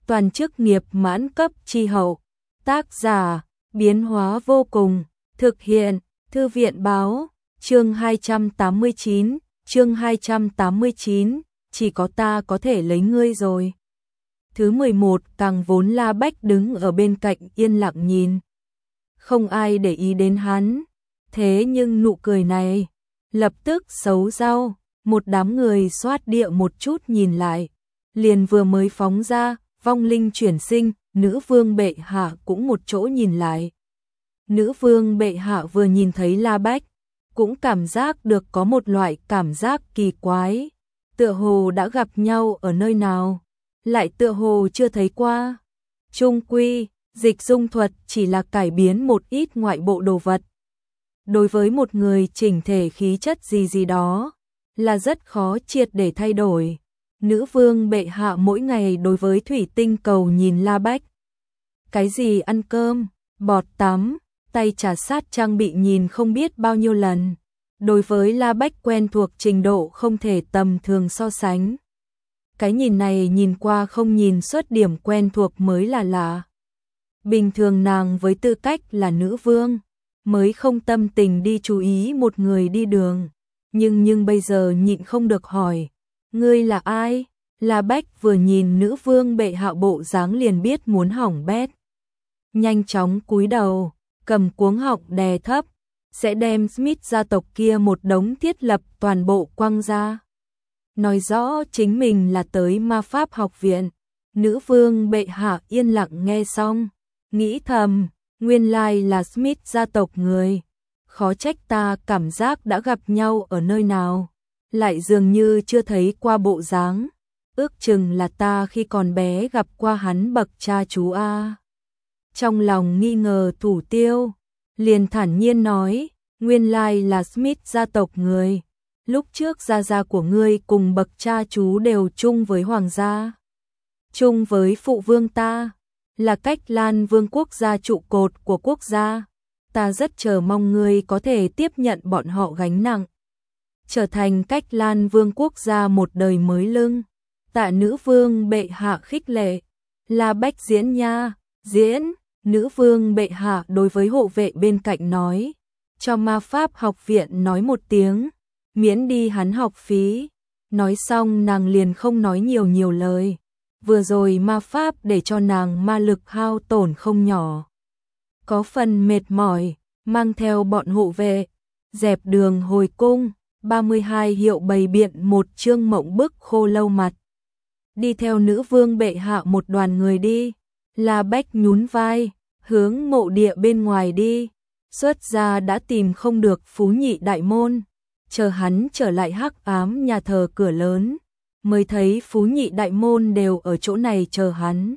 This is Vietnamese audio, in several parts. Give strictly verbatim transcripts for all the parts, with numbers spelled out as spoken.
toàn chức nghiệp mãn cấp chi hậu. Tác giả, biến hóa vô cùng, thực hiện, Thư viện báo, chương hai trăm tám mươi chín, chương hai trăm tám mươi chín, chỉ có ta có thể lấy ngươi rồi. Thứ mười một, càng vốn La Bách đứng ở bên cạnh yên lặng nhìn. Không ai để ý đến hắn, thế nhưng nụ cười này, lập tức xấu rau, một đám người xoát địa một chút nhìn lại, liền vừa mới phóng ra, vong linh chuyển sinh, nữ vương bệ hạ cũng một chỗ nhìn lại. Nữ vương bệ hạ vừa nhìn thấy La Bách, cũng cảm giác được có một loại cảm giác kỳ quái, tựa hồ đã gặp nhau ở nơi nào, lại tựa hồ chưa thấy qua. Chung quy, dịch dung thuật chỉ là cải biến một ít ngoại bộ đồ vật. Đối với một người chỉnh thể khí chất gì gì đó, là rất khó triệt để thay đổi. Nữ vương bệ hạ mỗi ngày đối với thủy tinh cầu nhìn La Bách. Cái gì ăn cơm, bọt tắm, tay trà sát trang bị nhìn không biết bao nhiêu lần. Đối với La Bách quen thuộc trình độ không thể tầm thường so sánh. Cái nhìn này nhìn qua không nhìn xuất điểm quen thuộc mới là lạ. Bình thường nàng với tư cách là nữ vương, mới không tâm tình đi chú ý một người đi đường. Nhưng nhưng bây giờ nhịn không được hỏi, ngươi là ai? La Bách vừa nhìn nữ vương bệ hạ bộ dáng liền biết muốn hỏng bét. Nhanh chóng cúi đầu, cầm cuống họng đè thấp, sẽ đem Smith gia tộc kia một đống thiết lập toàn bộ quăng ra. Nói rõ chính mình là tới ma pháp học viện. Nữ vương bệ hạ yên lặng nghe xong, nghĩ thầm, nguyên lai là Smith gia tộc người. Khó trách ta cảm giác đã gặp nhau ở nơi nào, lại dường như chưa thấy qua bộ dáng. Ước chừng là ta khi còn bé gặp qua hắn bậc cha chú a. Trong lòng nghi ngờ thủ tiêu, liền thản nhiên nói, nguyên lai là Smith gia tộc người. Lúc trước gia gia của ngươi cùng bậc cha chú đều chung với hoàng gia, chung với phụ vương ta, là Cách Lan vương quốc gia trụ cột của quốc gia. Ta rất chờ mong ngươi có thể tiếp nhận bọn họ gánh nặng, trở thành Cách Lan vương quốc gia một đời mới lưng. Tạ nữ vương bệ hạ khích lệ. La Bách diễn nha, diễn. Nữ vương bệ hạ đối với hộ vệ bên cạnh nói, cho ma pháp học viện nói một tiếng, miễn đi hắn học phí. Nói xong nàng liền không nói nhiều nhiều lời. Vừa rồi ma pháp để cho nàng ma lực hao tổn không nhỏ, có phần mệt mỏi, mang theo bọn hộ vệ, dẹp đường hồi cung. ba mươi hai hiệu bày biện một chương mộng bức khô lâu mặt. Đi theo nữ vương bệ hạ một đoàn người đi. La Bách nhún vai, hướng mộ địa bên ngoài đi. Xuất ra đã tìm không được Phú Nhị đại môn, chờ hắn trở lại hắc ám nhà thờ cửa lớn, mới thấy Phú Nhị đại môn đều ở chỗ này chờ hắn.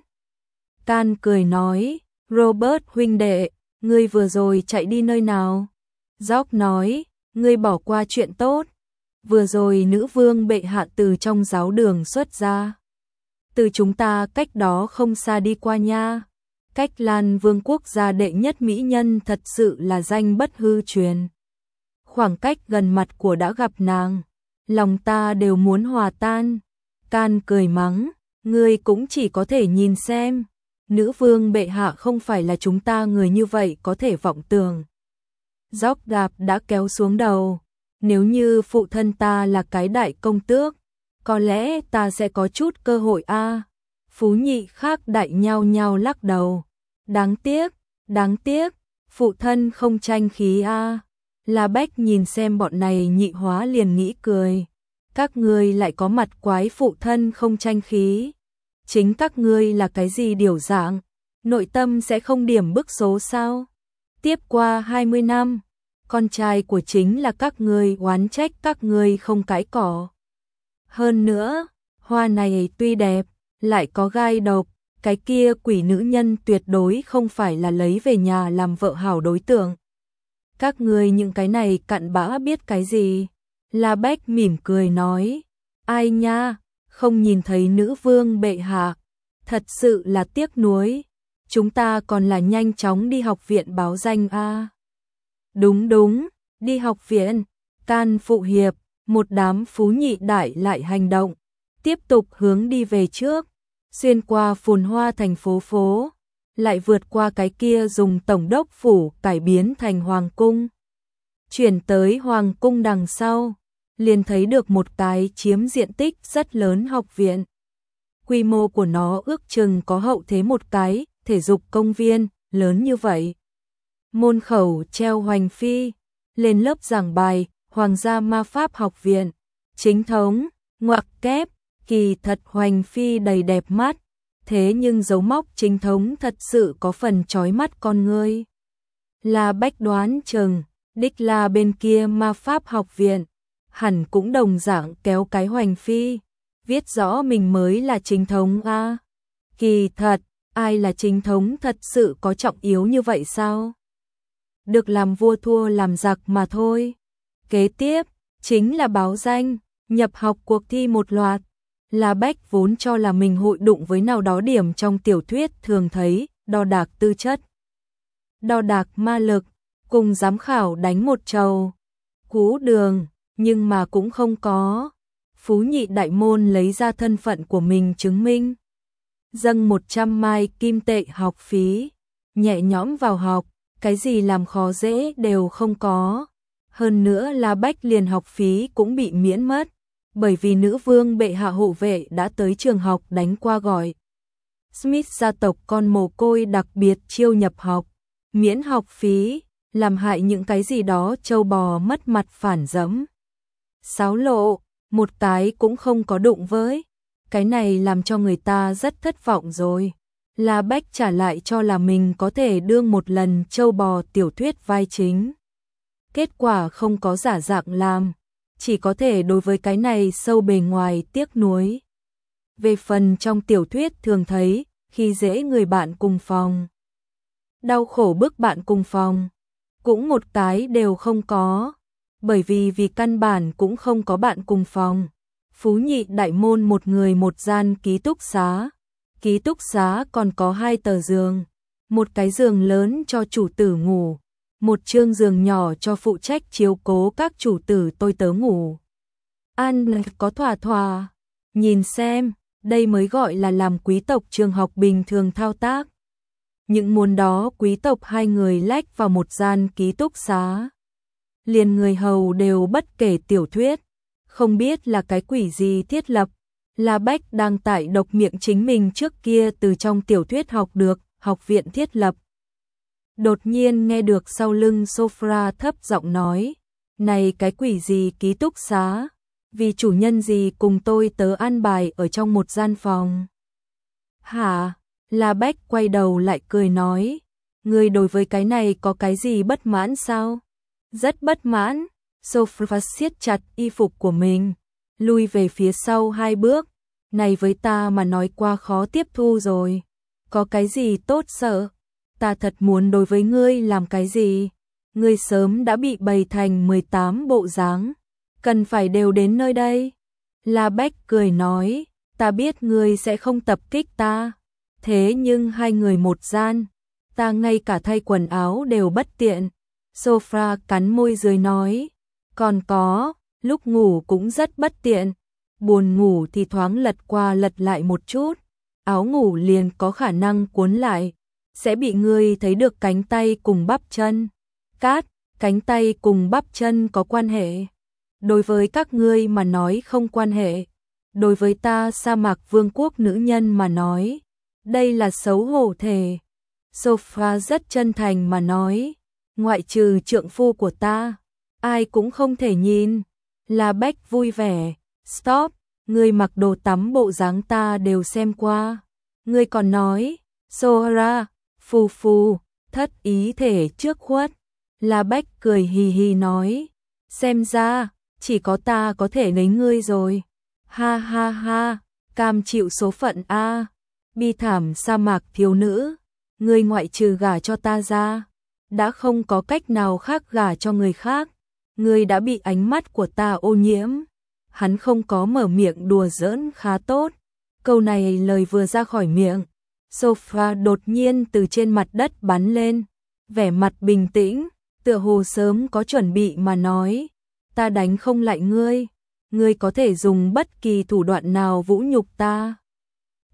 Can cười nói, Robert huynh đệ, ngươi vừa rồi chạy đi nơi nào? Gióc nói, ngươi bỏ qua chuyện tốt. Vừa rồi nữ vương bệ hạ từ trong giáo đường xuất ra, từ chúng ta cách đó không xa đi qua nha. Cách Lan vương quốc gia đệ nhất mỹ nhân thật sự là danh bất hư truyền. Khoảng cách gần mặt của đã gặp nàng, lòng ta đều muốn hòa tan. Can cười mắng, ngươi cũng chỉ có thể nhìn xem. Nữ vương bệ hạ không phải là chúng ta người như vậy có thể vọng tưởng. Gióc đạp đã kéo xuống đầu. Nếu như phụ thân ta là cái đại công tước, có lẽ ta sẽ có chút cơ hội a. Phú Nhị khác đại nhao nhao lắc đầu. Đáng tiếc, đáng tiếc, phụ thân không tranh khí a. La Bách nhìn xem bọn này nhị hóa liền nghĩ cười. Các ngươi lại có mặt quái phụ thân không tranh khí. Chính các ngươi là cái gì điều dạng, nội tâm sẽ không điểm bức số sao? Tiếp qua hai mươi năm, con trai của chính là các ngươi oán trách các ngươi không cãi cỏ. Hơn nữa, hoa này tuy đẹp, lại có gai độc, cái kia quỷ nữ nhân tuyệt đối không phải là lấy về nhà làm vợ hảo đối tượng. Các ngươi những cái này cặn bã biết cái gì? La Bách mỉm cười nói, ai nha, không nhìn thấy nữ vương bệ hạ, thật sự là tiếc nuối. Chúng ta còn là nhanh chóng đi học viện báo danh a. Đúng đúng, đi học viện. Can phụ hiệp, một đám Phú Nhị đại lại hành động, tiếp tục hướng đi về trước. xuyên qua phồn hoa thành phố phố, lại vượt qua cái kia dùng tổng đốc phủ cải biến thành hoàng cung. Chuyển tới hoàng cung đằng sau, liền thấy được một cái chiếm diện tích rất lớn học viện. Quy mô của nó ước chừng có hậu thế một cái thể dục công viên lớn như vậy. Môn khẩu treo hoành phi, lên lớp giảng bài, Hoàng gia ma pháp học viện, chính thống, ngoặc kép, kỳ thật hoành phi đầy đẹp mắt, thế nhưng dấu mốc chính thống thật sự có phần chói mắt con ngươi. Là Bách đoán chừng, đích là bên kia ma pháp học viện, hẳn cũng đồng dạng kéo cái hoành phi, viết rõ mình mới là chính thống a. À, kỳ thật, ai là chính thống thật sự có trọng yếu như vậy sao? Được làm vua thua làm giặc mà thôi. Kế tiếp, chính là báo danh, nhập học cuộc thi một loạt. Là Bách vốn cho là mình hội đụng với nào đó điểm trong tiểu thuyết thường thấy, đo đạc tư chất, đo đạc ma lực, cùng giám khảo đánh một trầu. Cú đường, nhưng mà cũng không có. Phú Nhị đại môn lấy ra thân phận của mình chứng minh. Dâng một trăm mai kim tệ học phí, nhẹ nhõm vào học, cái gì làm khó dễ đều không có. Hơn nữa là Bách liền học phí cũng bị miễn mất, bởi vì nữ vương bệ hạ hộ vệ đã tới trường học đánh qua gọi. Smith gia tộc con mồ côi đặc biệt chiêu nhập học, miễn học phí, làm hại những cái gì đó trâu bò mất mặt phản dẫm. Sáo lộ, một cái cũng không có đụng với. Cái này làm cho người ta rất thất vọng rồi. Là Bách trả lại cho là mình có thể đương một lần trâu bò tiểu thuyết vai chính. Kết quả không có giả dạng làm, chỉ có thể đối với cái này sâu bề ngoài tiếc nuối. Về phần trong tiểu thuyết thường thấy, khi dễ người bạn cùng phòng, đau khổ bức bạn cùng phòng, cũng một cái đều không có, bởi vì vì căn bản cũng không có bạn cùng phòng. Phú Nhị đại môn một người một gian ký túc xá, ký túc xá còn có hai tờ giường, một cái giường lớn cho chủ tử ngủ, một chương giường nhỏ cho phụ trách chiếu cố các chủ tử tôi tớ ngủ. Ăn có thỏa thỏa, nhìn xem, đây mới gọi là làm quý tộc trường học bình thường thao tác. Những môn đó quý tộc hai người lách vào một gian ký túc xá, liền người hầu đều bất kể tiểu thuyết, không biết là cái quỷ gì thiết lập. Là Bách đang tải độc miệng chính mình trước kia từ trong tiểu thuyết học được, học viện thiết lập. Đột nhiên nghe được sau lưng sofa thấp giọng nói, này cái quỷ gì ký túc xá, vì chủ nhân gì cùng tôi tớ ăn bài ở trong một gian phòng. Hả? Là Bách quay đầu lại cười nói, người đối với cái này có cái gì bất mãn sao? Rất bất mãn. Sophia siết chặt y phục của mình, lui về phía sau hai bước. Này với ta mà nói qua khó tiếp thu rồi. Có cái gì tốt sợ? Ta thật muốn đối với ngươi làm cái gì? Ngươi sớm đã bị bày thành mười tám bộ dáng, cần phải đều đến nơi đây. La Bách cười nói, ta biết ngươi sẽ không tập kích ta. Thế nhưng hai người một gian, ta ngay cả thay quần áo đều bất tiện. Sophia cắn môi dưới nói, còn có, lúc ngủ cũng rất bất tiện. Buồn ngủ thì thoáng lật qua lật lại một chút, áo ngủ liền có khả năng cuốn lại, sẽ bị ngươi thấy được cánh tay cùng bắp chân. Cát, cánh tay cùng bắp chân có quan hệ. Đối với các ngươi mà nói không quan hệ. Đối với ta sa mạc vương quốc nữ nhân mà nói, đây là xấu hổ thể. Sophia rất chân thành mà nói, ngoại trừ trượng phu của ta, ai cũng không thể nhìn. La Bách vui vẻ, stop, ngươi mặc đồ tắm bộ dáng ta đều xem qua. Ngươi còn nói, Sohra, phù phù, thất ý thể trước khuất. La Bách cười hì hì nói, xem ra, chỉ có ta có thể lấy ngươi rồi. Ha ha ha, cam chịu số phận a. Bi thảm sa mạc thiếu nữ, ngươi ngoại trừ gả cho ta ra, đã không có cách nào khác gả cho người khác. Ngươi đã bị ánh mắt của ta ô nhiễm. Hắn không có mở miệng đùa giỡn khá tốt. Câu này lời vừa ra khỏi miệng, Sophia đột nhiên từ trên mặt đất bắn lên, vẻ mặt bình tĩnh, tựa hồ sớm có chuẩn bị mà nói, ta đánh không lại ngươi, ngươi có thể dùng bất kỳ thủ đoạn nào vũ nhục ta.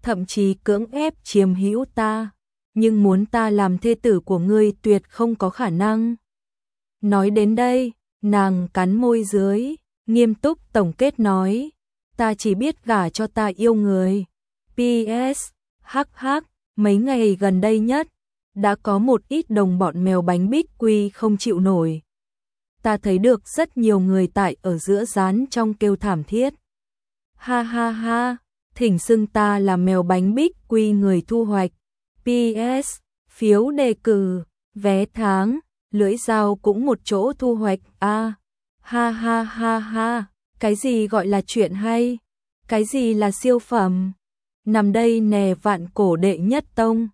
thậm chí cưỡng ép chiếm hữu ta, nhưng muốn ta làm thê tử của ngươi tuyệt không có khả năng. Nói đến đây, nàng cắn môi dưới, nghiêm túc tổng kết nói, ta chỉ biết gả cho ta yêu người. pê ét, hắc hắc, mấy ngày gần đây nhất, đã có một ít đồng bọn mèo bánh bích quy không chịu nổi. Ta thấy được rất nhiều người tại ở giữa rán trong kêu thảm thiết. Ha ha ha, thỉnh xưng ta là mèo bánh bích quy người thu hoạch. pê ét, phiếu đề cử, vé tháng, lưỡi dao cũng một chỗ thu hoạch. A, à, ha ha ha ha, cái gì gọi là chuyện hay? Cái gì là siêu phẩm? Nằm đây nè vạn cổ đệ nhất tông.